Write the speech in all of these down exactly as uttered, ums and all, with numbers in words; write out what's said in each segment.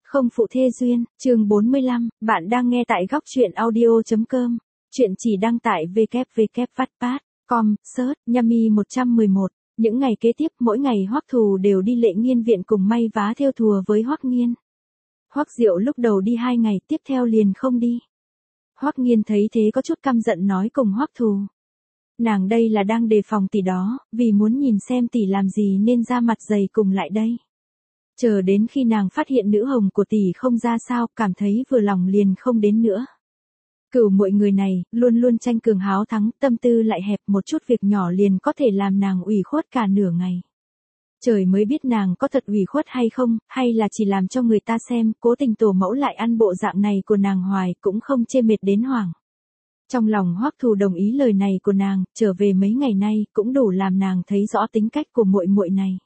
Không phụ thê duyên, chương bốn mươi lăm, bạn đang nghe tại góc truyện audio.com. Chuyện chỉ đăng tại w w w chấm wattpad chấm com, search, Yami một trăm mười một. Những ngày kế tiếp, mỗi ngày Hoắc Thù đều đi Lệ Nghiên viện cùng may vá thêu thùa với Hoắc Nghiên. Hoắc Diệu lúc đầu đi hai ngày, tiếp theo liền không đi. Hoắc Nghiên thấy thế có chút căm giận nói cùng Hoắc Thù. Nàng đây là đang đề phòng tỷ đó, vì muốn nhìn xem tỷ làm gì nên ra mặt dày cùng lại đây. Chờ đến khi nàng phát hiện nữ hồng của tỷ không ra sao, cảm thấy vừa lòng liền không đến nữa. Cửu muội người này, luôn luôn tranh cường háo thắng, tâm tư lại hẹp, một chút việc nhỏ liền có thể làm nàng ủy khuất cả nửa ngày. Trời mới biết nàng có thật ủy khuất hay không, hay là chỉ làm cho người ta xem, cố tình tổ mẫu lại ăn bộ dạng này của nàng hoài, cũng không chê mệt đến hoảng. Trong lòng Hoắc Thù đồng ý lời này của nàng, trở về mấy ngày nay, cũng đủ làm nàng thấy rõ tính cách của muội muội này.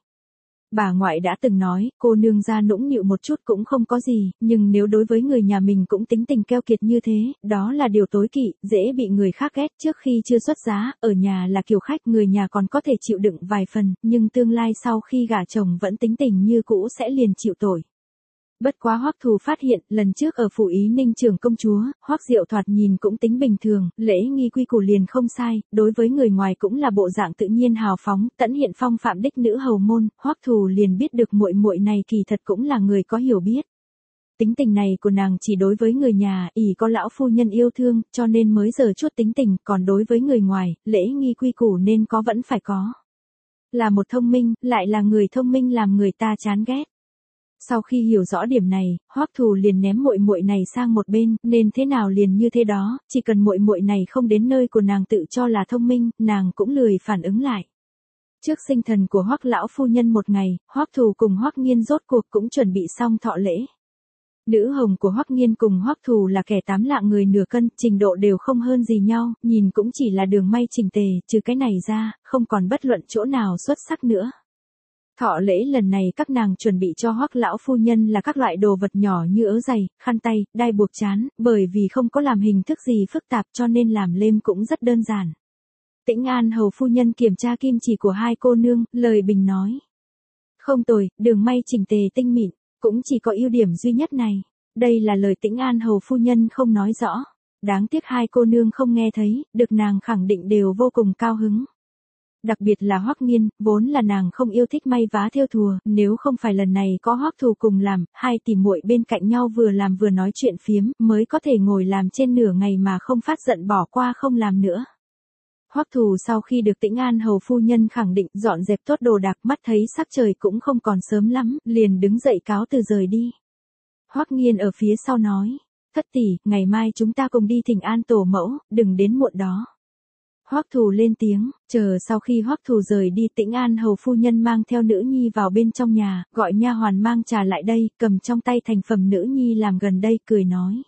Bà ngoại đã từng nói, cô nương ra nũng nịu một chút cũng không có gì, nhưng nếu đối với người nhà mình cũng tính tình keo kiệt như thế, đó là điều tối kỵ, dễ bị người khác ghét. Trước khi chưa xuất giá, ở nhà là kiểu khách, người nhà còn có thể chịu đựng vài phần, nhưng tương lai sau khi gả chồng vẫn tính tình như cũ sẽ liền chịu tội. Bất quá Hoắc Thù phát hiện, lần trước ở phủ Ý Ninh trưởng công chúa, Hoắc Diệu thoạt nhìn cũng tính bình thường, lễ nghi quy củ liền không sai, đối với người ngoài cũng là bộ dạng tự nhiên hào phóng, tẫn hiện phong phạm đích nữ hầu môn, Hoắc Thù liền biết được muội muội này kỳ thật cũng là người có hiểu biết. Tính tình này của nàng chỉ đối với người nhà, ỷ có lão phu nhân yêu thương, cho nên mới giờ chút tính tình, còn đối với người ngoài, lễ nghi quy củ nên có vẫn phải có. Là một thông minh, lại là người thông minh làm người ta chán ghét. Sau khi hiểu rõ điểm này, Hoắc Thù liền ném muội muội này sang một bên, nên thế nào liền như thế đó, chỉ cần muội muội này không đến nơi của nàng tự cho là thông minh, nàng cũng lười phản ứng lại. Trước sinh thần của Hoắc lão phu nhân một ngày, Hoắc Thù cùng Hoắc Nghiên rốt cuộc cũng chuẩn bị xong thọ lễ. Nữ hồng của Hoắc Nghiên cùng Hoắc Thù là kẻ tám lạng người nửa cân, trình độ đều không hơn gì nhau, nhìn cũng chỉ là đường may chỉnh tề, trừ cái này ra, không còn bất luận chỗ nào xuất sắc nữa. Thọ lễ lần này các nàng chuẩn bị cho Hoắc lão phu nhân là các loại đồ vật nhỏ như ớ giày, khăn tay, đai buộc trán, bởi vì không có làm hình thức gì phức tạp cho nên làm lêm cũng rất đơn giản. Tĩnh An hầu phu nhân kiểm tra kim chỉ của hai cô nương, lời bình nói. Không tồi, đường may chỉnh tề tinh mịn, cũng chỉ có ưu điểm duy nhất này. Đây là lời Tĩnh An hầu phu nhân không nói rõ. Đáng tiếc hai cô nương không nghe thấy, được nàng khẳng định đều vô cùng cao hứng. Đặc biệt là Hoắc Nghiên, vốn là nàng không yêu thích may vá thêu thùa, nếu không phải lần này có Hoắc Thù cùng làm, hai tỷ muội bên cạnh nhau vừa làm vừa nói chuyện phiếm, mới có thể ngồi làm trên nửa ngày mà không phát giận bỏ qua không làm nữa. Hoắc Thù sau khi được Tĩnh An hầu phu nhân khẳng định dọn dẹp tốt đồ đạc, mắt thấy sắc trời cũng không còn sớm lắm, liền đứng dậy cáo từ rời đi. Hoắc Nghiên ở phía sau nói, thất tỷ, ngày mai chúng ta cùng đi thỉnh an tổ mẫu, đừng đến muộn đó. Hoắc Thù lên tiếng, chờ sau khi Hoắc Thù rời đi, Tĩnh An hầu phu nhân mang theo nữ nhi vào bên trong nhà, gọi nha hoàn mang trà lại đây, cầm trong tay thành phẩm nữ nhi làm gần đây, cười nói.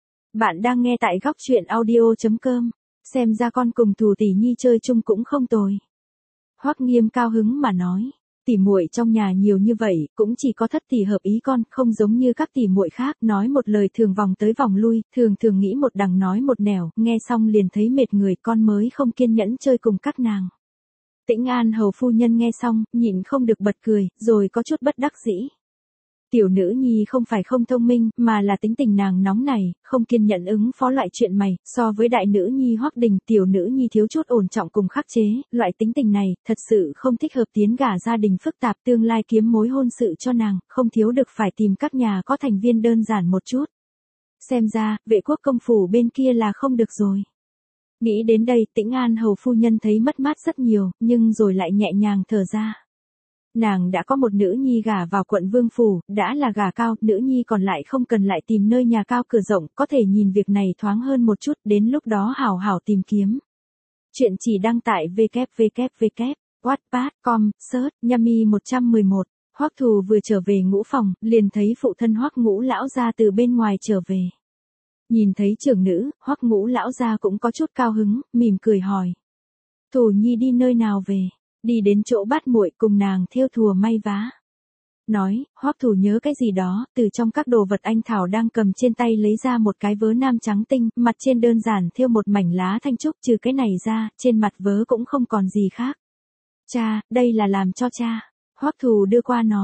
Bạn đang nghe tại góc truyện audio.com, xem ra con cùng Thù tỷ nhi chơi chung cũng không tồi. Hoắc Nghiêm cao hứng mà nói, tỷ muội trong nhà nhiều như vậy, cũng chỉ có thất tỷ hợp ý con, không giống như các tỷ muội khác, nói một lời thường vòng tới vòng lui, thường thường nghĩ một đằng nói một nẻo, nghe xong liền thấy mệt người, con mới không kiên nhẫn chơi cùng các nàng. Tĩnh An hầu phu nhân nghe xong, nhịn không được bật cười, rồi có chút bất đắc dĩ. Tiểu nữ nhi không phải không thông minh, mà là tính tình nàng nóng này, không kiên nhẫn ứng phó loại chuyện mày, so với đại nữ nhi Hoắc Đình, tiểu nữ nhi thiếu chút ổn trọng cùng khắc chế, loại tính tình này, thật sự không thích hợp tiến gả gia đình phức tạp, tương lai kiếm mối hôn sự cho nàng, không thiếu được phải tìm các nhà có thành viên đơn giản một chút. Xem ra, vệ quốc công phủ bên kia là không được rồi. Nghĩ đến đây, Tĩnh An hầu phu nhân thấy mất mát rất nhiều, nhưng rồi lại nhẹ nhàng thở ra. Nàng đã có một nữ nhi gả vào quận Vương phủ, đã là gả cao, nữ nhi còn lại không cần lại tìm nơi nhà cao cửa rộng, có thể nhìn việc này thoáng hơn một chút, đến lúc đó hảo hảo tìm kiếm. Chuyện chỉ đăng tại w w w chấm wattpad chấm com, search, Yami một trăm mười một. Hoắc Thù vừa trở về ngũ phòng, liền thấy phụ thân Hoắc Ngũ lão gia từ bên ngoài trở về. Nhìn thấy trưởng nữ, Hoắc Ngũ lão gia cũng có chút cao hứng, mỉm cười hỏi. Thù nhi đi nơi nào về? Đi đến chỗ Bát muội cùng nàng thêu thùa may vá. Nói, Hoắc Thù nhớ cái gì đó, từ trong các đồ vật anh Thảo đang cầm trên tay lấy ra một cái vớ nam trắng tinh, mặt trên đơn giản thêu một mảnh lá thanh trúc, trừ cái này ra, trên mặt vớ cũng không còn gì khác. Cha, đây là làm cho cha. Hoắc Thù đưa qua nói.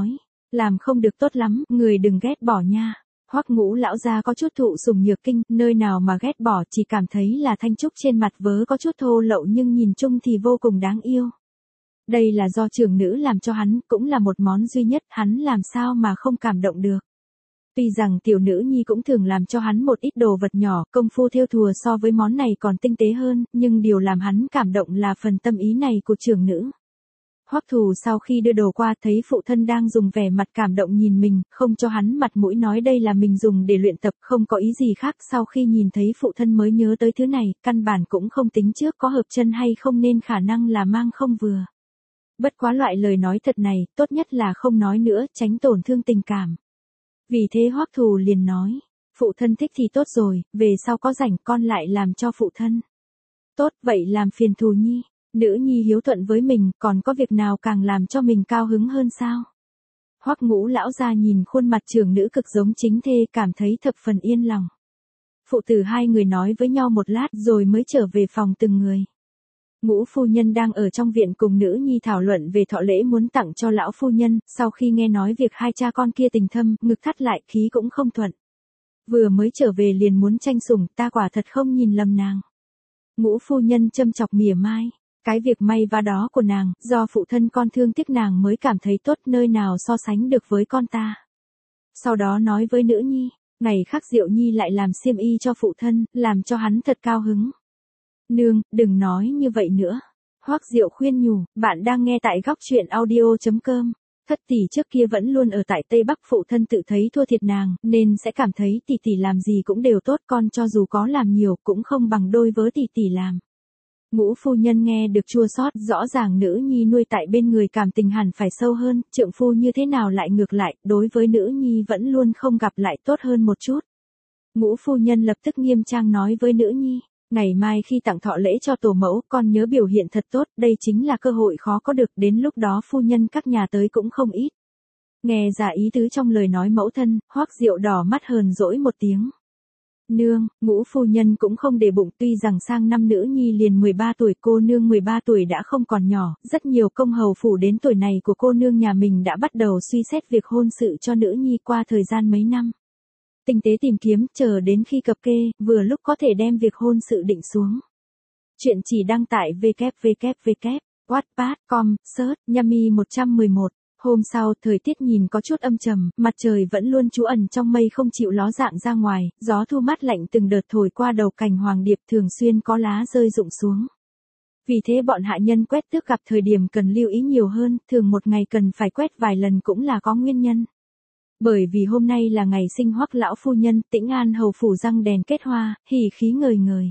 Làm không được tốt lắm, người đừng ghét bỏ nha. Hoắc Ngũ lão gia có chút thụ sủng nhược kinh, nơi nào mà ghét bỏ, chỉ cảm thấy là Thanh Trúc trên mặt vớ có chút thô lậu nhưng nhìn chung thì vô cùng đáng yêu. Đây là do trưởng nữ làm cho hắn, cũng là một món duy nhất, hắn làm sao mà không cảm động được. Tuy rằng tiểu nữ nhi cũng thường làm cho hắn một ít đồ vật nhỏ, công phu thêu thùa so với món này còn tinh tế hơn, nhưng điều làm hắn cảm động là phần tâm ý này của trưởng nữ. Hoắc Thù sau khi đưa đồ qua thấy phụ thân đang dùng vẻ mặt cảm động nhìn mình, không cho hắn mặt mũi nói đây là mình dùng để luyện tập, không có ý gì khác. Sau khi nhìn thấy phụ thân mới nhớ tới thứ này, căn bản cũng không tính trước có hợp chân hay không nên khả năng là mang không vừa. Bất quá loại lời nói thật này, tốt nhất là không nói nữa, tránh tổn thương tình cảm. Vì thế Hoắc Thù liền nói, phụ thân thích thì tốt rồi, về sau có rảnh con lại làm cho phụ thân. Tốt, vậy làm phiền Thù nhi. Nữ nhi hiếu thuận với mình, còn có việc nào càng làm cho mình cao hứng hơn sao? Hoắc Ngũ lão gia nhìn khuôn mặt trưởng nữ cực giống chính thê, cảm thấy thập phần yên lòng. Phụ tử hai người nói với nhau một lát rồi mới trở về phòng từng người. Ngũ phu nhân đang ở trong viện cùng nữ nhi thảo luận về thọ lễ muốn tặng cho lão phu nhân, sau khi nghe nói việc hai cha con kia tình thâm, ngực thắt lại, khí cũng không thuận. Vừa mới trở về liền muốn tranh sủng, ta quả thật không nhìn lầm nàng. Ngũ phu nhân châm chọc mỉa mai. Cái việc may vá đó của nàng, do phụ thân con thương tiếc nàng mới cảm thấy tốt, nơi nào so sánh được với con ta. Sau đó nói với nữ nhi, ngày khác Diệu nhi lại làm xiêm y cho phụ thân, làm cho hắn thật cao hứng. Nương, đừng nói như vậy nữa. Hoắc Diệu khuyên nhủ, bạn đang nghe tại góc truyện audio chấm com. Thất tỷ trước kia vẫn luôn ở tại Tây Bắc, phụ thân tự thấy thua thiệt nàng, nên sẽ cảm thấy tỷ tỷ làm gì cũng đều tốt, con cho dù có làm nhiều cũng không bằng đôi với tỷ tỷ làm. Ngũ phu nhân nghe được chua xót, rõ ràng nữ nhi nuôi tại bên người cảm tình hẳn phải sâu hơn, trượng phu như thế nào lại ngược lại, đối với nữ nhi vẫn luôn không gặp lại tốt hơn một chút. Ngũ phu nhân lập tức nghiêm trang nói với nữ nhi, ngày mai khi tặng thọ lễ cho tổ mẫu, con nhớ biểu hiện thật tốt, đây chính là cơ hội khó có được, đến lúc đó phu nhân các nhà tới cũng không ít. Nghe ra ý tứ trong lời nói mẫu thân, Hoắc Diệu đỏ mắt hờn dỗi một tiếng. Nương, Ngũ phu nhân cũng không để bụng, tuy rằng sang năm nữ nhi liền mười ba tuổi, cô nương mười ba tuổi đã không còn nhỏ, rất nhiều công hầu phủ đến tuổi này của cô nương nhà mình đã bắt đầu suy xét việc hôn sự cho nữ nhi qua thời gian mấy năm. Tinh tế tìm kiếm, chờ đến khi cập kê, vừa lúc có thể đem việc hôn sự định xuống. Chuyện chỉ đăng tại w w w chấm wattpad chấm com, search, Yami một trăm mười một. Hôm sau, thời tiết nhìn có chút âm trầm, mặt trời vẫn luôn trú ẩn trong mây không chịu ló dạng ra ngoài, gió thu mát lạnh từng đợt thổi qua đầu cành hoàng điệp, thường xuyên có lá rơi rụng xuống. Vì thế bọn hạ nhân quét tước gặp thời điểm cần lưu ý nhiều hơn, thường một ngày cần phải quét vài lần cũng là có nguyên nhân. Bởi vì hôm nay là ngày sinh Hoắc lão phu nhân, Tĩnh An hầu phủ răng đèn kết hoa, hỉ khí ngời ngời.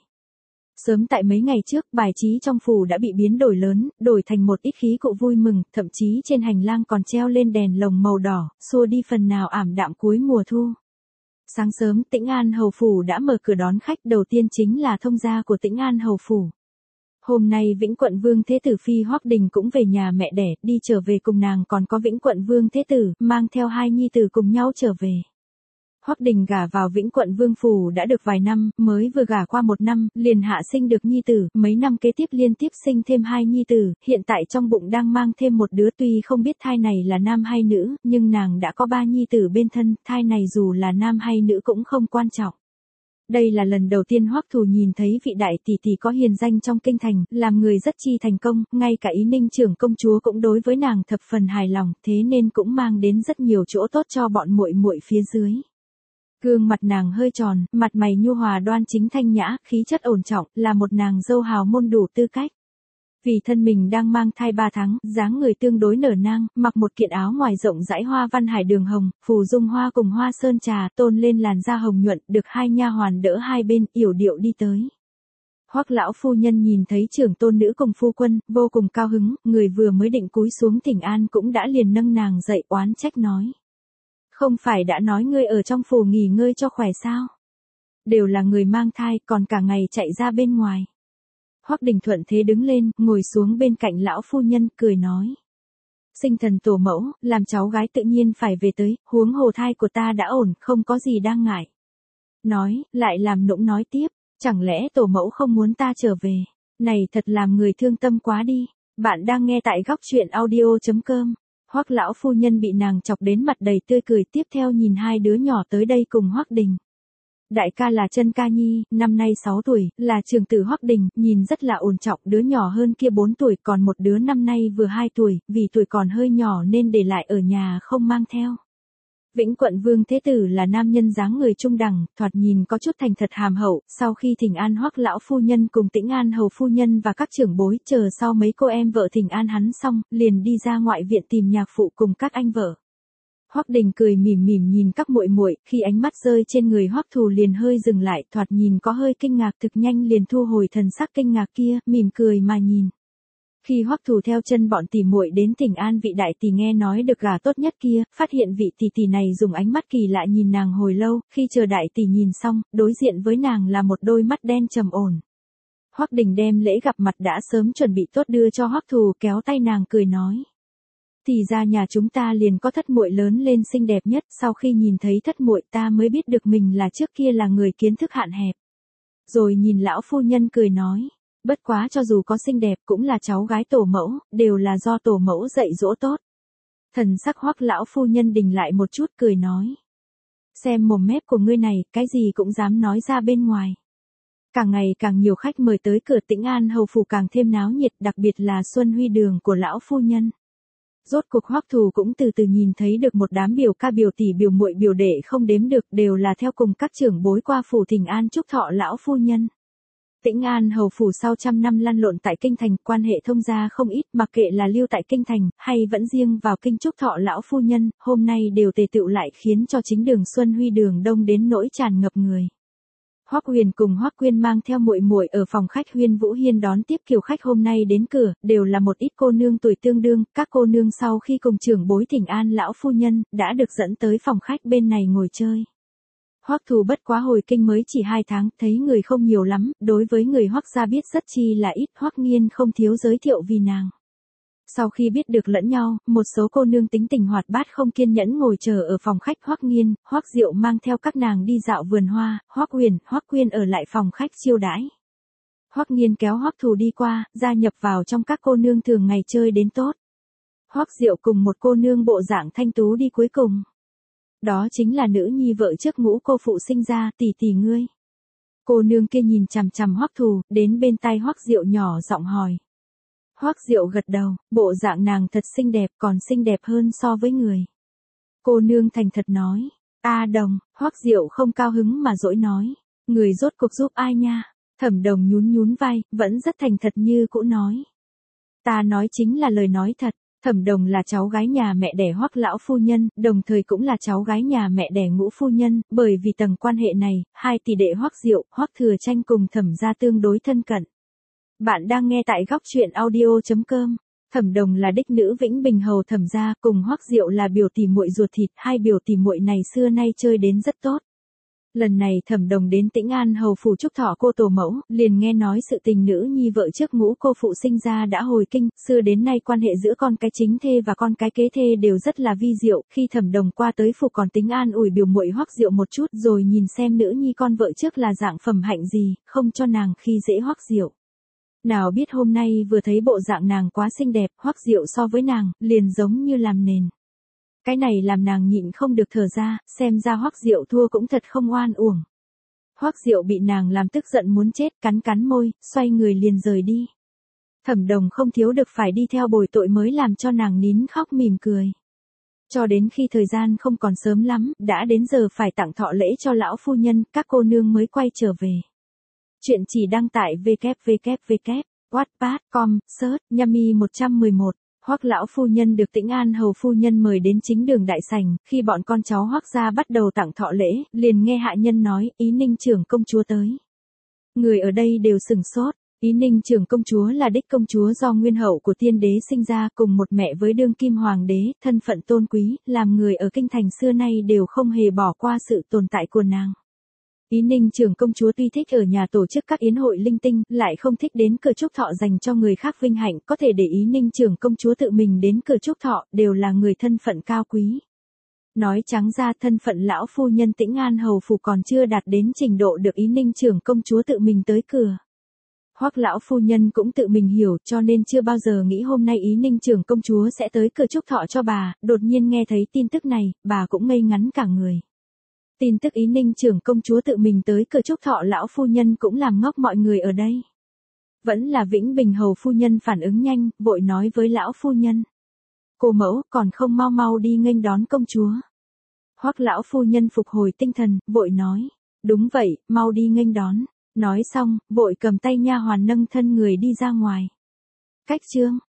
Sớm tại mấy ngày trước, bài trí trong phủ đã bị biến đổi lớn, đổi thành một ít khí cụ vui mừng, thậm chí trên hành lang còn treo lên đèn lồng màu đỏ, xua đi phần nào ảm đạm cuối mùa thu. Sáng sớm, Tĩnh An hầu phủ đã mở cửa đón khách, đầu tiên chính là thông gia của Tĩnh An hầu phủ. Hôm nay Vĩnh Quận Vương Thế Tử Phi Hoắc Đình cũng về nhà mẹ đẻ, đi trở về cùng nàng còn có Vĩnh Quận Vương Thế Tử, mang theo hai nhi tử cùng nhau trở về. Hoắc Đình gả vào Vĩnh Quận Vương phủ đã được vài năm, mới vừa gả qua một năm, liền hạ sinh được nhi tử, mấy năm kế tiếp liên tiếp sinh thêm hai nhi tử, hiện tại trong bụng đang mang thêm một đứa, tuy không biết thai này là nam hay nữ, nhưng nàng đã có ba nhi tử bên thân, thai này dù là nam hay nữ cũng không quan trọng. Đây là lần đầu tiên Hoắc Thù nhìn thấy vị đại tỷ tỷ có hiền danh trong kinh thành, làm người rất chi thành công, ngay cả Ý Ninh trưởng công chúa cũng đối với nàng thập phần hài lòng, thế nên cũng mang đến rất nhiều chỗ tốt cho bọn muội muội phía dưới. Gương mặt nàng hơi tròn, mặt mày nhu hòa đoan chính thanh nhã, khí chất ổn trọng, là một nàng dâu hào môn đủ tư cách. Vì thân mình đang mang thai ba tháng, dáng người tương đối nở nang, mặc một kiện áo ngoài rộng rãi hoa văn hải đường hồng, phù dung hoa cùng hoa sơn trà tôn lên làn da hồng nhuận, được hai nha hoàn đỡ hai bên, yểu điệu đi tới. Hoắc lão phu nhân nhìn thấy trưởng tôn nữ cùng phu quân, vô cùng cao hứng, người vừa mới định cúi xuống thỉnh an cũng đã liền nâng nàng dậy oán trách nói. Không phải đã nói ngươi ở trong phủ nghỉ ngơi cho khỏe sao? Đều là người mang thai, còn cả ngày chạy ra bên ngoài. Hoắc Đình thuận thế đứng lên, ngồi xuống bên cạnh lão phu nhân, cười nói. Sinh thần tổ mẫu, làm cháu gái tự nhiên phải về tới, huống hồ thai của ta đã ổn, không có gì đang ngại. Nói, lại làm nũng nói tiếp, chẳng lẽ tổ mẫu không muốn ta trở về? Này thật làm người thương tâm quá đi. Bạn đang nghe tại góc truyện audio chấm com. Hoắc lão phu nhân bị nàng chọc đến mặt đầy tươi cười, tiếp theo nhìn hai đứa nhỏ tới đây cùng Hoắc Đình. Đại ca là Chân Ca Nhi, năm nay sáu tuổi, là trưởng tử Hoắc Đình, nhìn rất là ổn trọng, đứa nhỏ hơn kia bốn tuổi, còn một đứa năm nay vừa hai tuổi, vì tuổi còn hơi nhỏ nên để lại ở nhà không mang theo. Vĩnh Quận Vương Thế Tử là nam nhân dáng người trung đẳng, thoạt nhìn có chút thành thật hàm hậu, sau khi thỉnh an Hoắc lão phu nhân cùng Tĩnh An hầu phu nhân và các trưởng bối, chờ sau mấy cô em vợ thỉnh an hắn xong, liền đi ra ngoại viện tìm nhạc phụ cùng các anh vợ. Hoắc Đình cười mỉm mỉm nhìn các muội muội, khi ánh mắt rơi trên người Hoắc Thù liền hơi dừng lại, thoạt nhìn có hơi kinh ngạc, thực nhanh liền thu hồi thần sắc kinh ngạc kia, mỉm cười mà nhìn. Khi Hoắc Thù theo chân bọn tỷ muội đến thỉnh an vị đại tỷ nghe nói được gả tốt nhất kia, phát hiện vị tỷ tỷ này dùng ánh mắt kỳ lạ nhìn nàng hồi lâu, khi chờ đại tỷ nhìn xong, đối diện với nàng là một đôi mắt đen trầm ổn. Hoắc Đình đem lễ gặp mặt đã sớm chuẩn bị tốt đưa cho Hoắc Thù, kéo tay nàng cười nói: "Thì ra nhà chúng ta liền có thất muội lớn lên xinh đẹp nhất, sau khi nhìn thấy thất muội ta mới biết được mình là trước kia là người kiến thức hạn hẹp." Rồi nhìn lão phu nhân cười nói: "Bất quá cho dù có xinh đẹp cũng là cháu gái tổ mẫu, đều là do tổ mẫu dạy dỗ tốt." Thần sắc Hoắc lão phu nhân đình lại một chút, cười nói: "Xem mồm mép của ngươi này, cái gì cũng dám nói ra bên ngoài." Càng ngày càng nhiều khách mời tới cửa Tĩnh An hầu phủ càng thêm náo nhiệt, đặc biệt là Xuân Huy đường của lão phu nhân. Rốt cuộc Hoắc Thù cũng từ từ nhìn thấy được một đám biểu ca biểu tỷ biểu muội biểu đệ không đếm được, đều là theo cùng các trưởng bối qua phủ thỉnh an chúc thọ lão phu nhân. Tĩnh An hầu phủ sau trăm năm lăn lộn tại kinh thành, quan hệ thông gia không ít, mặc kệ là lưu tại kinh thành hay vẫn riêng vào kinh chúc thọ lão phu nhân, hôm nay đều tề tựu lại khiến cho chính đường Xuân Huy đường đông đến nỗi tràn ngập người. Hoắc Huyền cùng Hoắc Quyên mang theo muội muội ở phòng khách Huyên Vũ Hiên đón tiếp kiều khách hôm nay đến cửa, đều là một ít cô nương tuổi tương đương, các cô nương sau khi cùng trưởng bối thỉnh an lão phu nhân, đã được dẫn tới phòng khách bên này ngồi chơi. Hoắc Thù bất quá hồi kinh mới chỉ hai tháng, thấy người không nhiều lắm, đối với người Hoắc gia biết rất chi là ít, Hoắc Nghiên không thiếu giới thiệu vì nàng. Sau khi biết được lẫn nhau, một số cô nương tính tình hoạt bát không kiên nhẫn ngồi chờ ở phòng khách Hoắc Nghiên, Hoắc Diệu mang theo các nàng đi dạo vườn hoa, Hoắc Huyền, Hoắc Quyên ở lại phòng khách chiêu đãi. Hoắc Nghiên kéo Hoắc Thù đi qua, gia nhập vào trong các cô nương thường ngày chơi đến tốt. Hoắc Diệu cùng một cô nương bộ dạng thanh tú đi cuối cùng. Đó chính là nữ nhi vợ trước ngũ cô phụ sinh ra, tỷ tỷ ngươi. Cô nương kia nhìn chằm chằm Hoắc Thù, đến bên tai Hoắc Diệu nhỏ giọng hỏi. Hoắc Diệu gật đầu, bộ dạng nàng thật xinh đẹp, còn xinh đẹp hơn so với người. Cô nương thành thật nói, "A Đồng." Hoắc Diệu không cao hứng mà dỗi nói, "Người rốt cuộc giúp ai nha?" Thẩm Đồng nhún nhún vai, vẫn rất thành thật như cũ nói, "Ta nói chính là lời nói thật." Thẩm Đồng là cháu gái nhà mẹ đẻ Hoắc lão phu nhân, đồng thời cũng là cháu gái nhà mẹ đẻ Ngũ phu nhân, bởi vì tầng quan hệ này, hai tỷ đệ Hoắc Diệu, Hoắc Thừa Tranh cùng Thẩm gia tương đối thân cận. Bạn đang nghe tại góc truyện audio chấm com. Thẩm Đồng là đích nữ Vĩnh Bình hầu Thẩm gia, cùng Hoắc Diệu là biểu tỷ muội ruột thịt, hai biểu tỷ muội này xưa nay chơi đến rất tốt. Lần này Thẩm Đồng đến Tĩnh An hầu phủ chúc thọ cô tổ mẫu, liền nghe nói sự tình nữ nhi vợ trước ngũ cô phụ sinh ra đã hồi kinh, xưa đến nay quan hệ giữa con cái chính thê và con cái kế thê đều rất là vi diệu, khi Thẩm Đồng qua tới phủ còn tính an ủi biểu muội Hoắc Diệu một chút, rồi nhìn xem nữ nhi con vợ trước là dạng phẩm hạnh gì, không cho nàng khi dễ Hoắc Diệu. Nào biết hôm nay vừa thấy bộ dạng nàng quá xinh đẹp, Hoắc Diệu so với nàng, liền giống như làm nền. Cái này làm nàng nhịn không được thở ra, xem ra Hoắc Diệu thua cũng thật không oan uổng. Hoắc Diệu bị nàng làm tức giận muốn chết, cắn cắn môi, xoay người liền rời đi. Thẩm Đồng không thiếu được phải đi theo bồi tội mới làm cho nàng nín khóc mỉm cười. Cho đến khi thời gian không còn sớm lắm, đã đến giờ phải tặng thọ lễ cho lão phu nhân, các cô nương mới quay trở về. Chuyện chỉ đăng tại w w w chấm wattpad chấm com, search, Yami một trăm mười một. Hoắc lão phu nhân được Tĩnh An hầu phu nhân mời đến chính đường đại sảnh, khi bọn con cháu Hoắc gia bắt đầu tặng thọ lễ, liền nghe hạ nhân nói, Ý Ninh trưởng công chúa tới. Người ở đây đều sửng sốt, Ý Ninh trưởng công chúa là đích công chúa do nguyên hậu của tiên đế sinh ra, cùng một mẹ với đương kim hoàng đế, thân phận tôn quý, làm người ở kinh thành xưa nay đều không hề bỏ qua sự tồn tại của nàng. Ý Ninh trưởng công chúa tuy thích ở nhà tổ chức các yến hội linh tinh, lại không thích đến cửa chúc thọ dành cho người khác vinh hạnh, có thể để Ý Ninh trưởng công chúa tự mình đến cửa chúc thọ, đều là người thân phận cao quý. Nói trắng ra thân phận lão phu nhân Tĩnh An hầu phủ còn chưa đạt đến trình độ được Ý Ninh trưởng công chúa tự mình tới cửa. Hoắc lão phu nhân cũng tự mình hiểu, cho nên chưa bao giờ nghĩ hôm nay Ý Ninh trưởng công chúa sẽ tới cửa chúc thọ cho bà, đột nhiên nghe thấy tin tức này, bà cũng ngây ngắn cả người. Tin tức Ý Ninh trưởng công chúa tự mình tới cửa chúc thọ lão phu nhân cũng làm ngốc mọi người ở đây. Vẫn là Vĩnh Bình hầu phu nhân phản ứng nhanh, vội nói với lão phu nhân. Cô mẫu, còn không mau mau đi nghênh đón công chúa. Hoắc lão phu nhân phục hồi tinh thần, vội nói. Đúng vậy, mau đi nghênh đón. Nói xong, vội cầm tay nha hoàn nâng thân người đi ra ngoài. Cách chương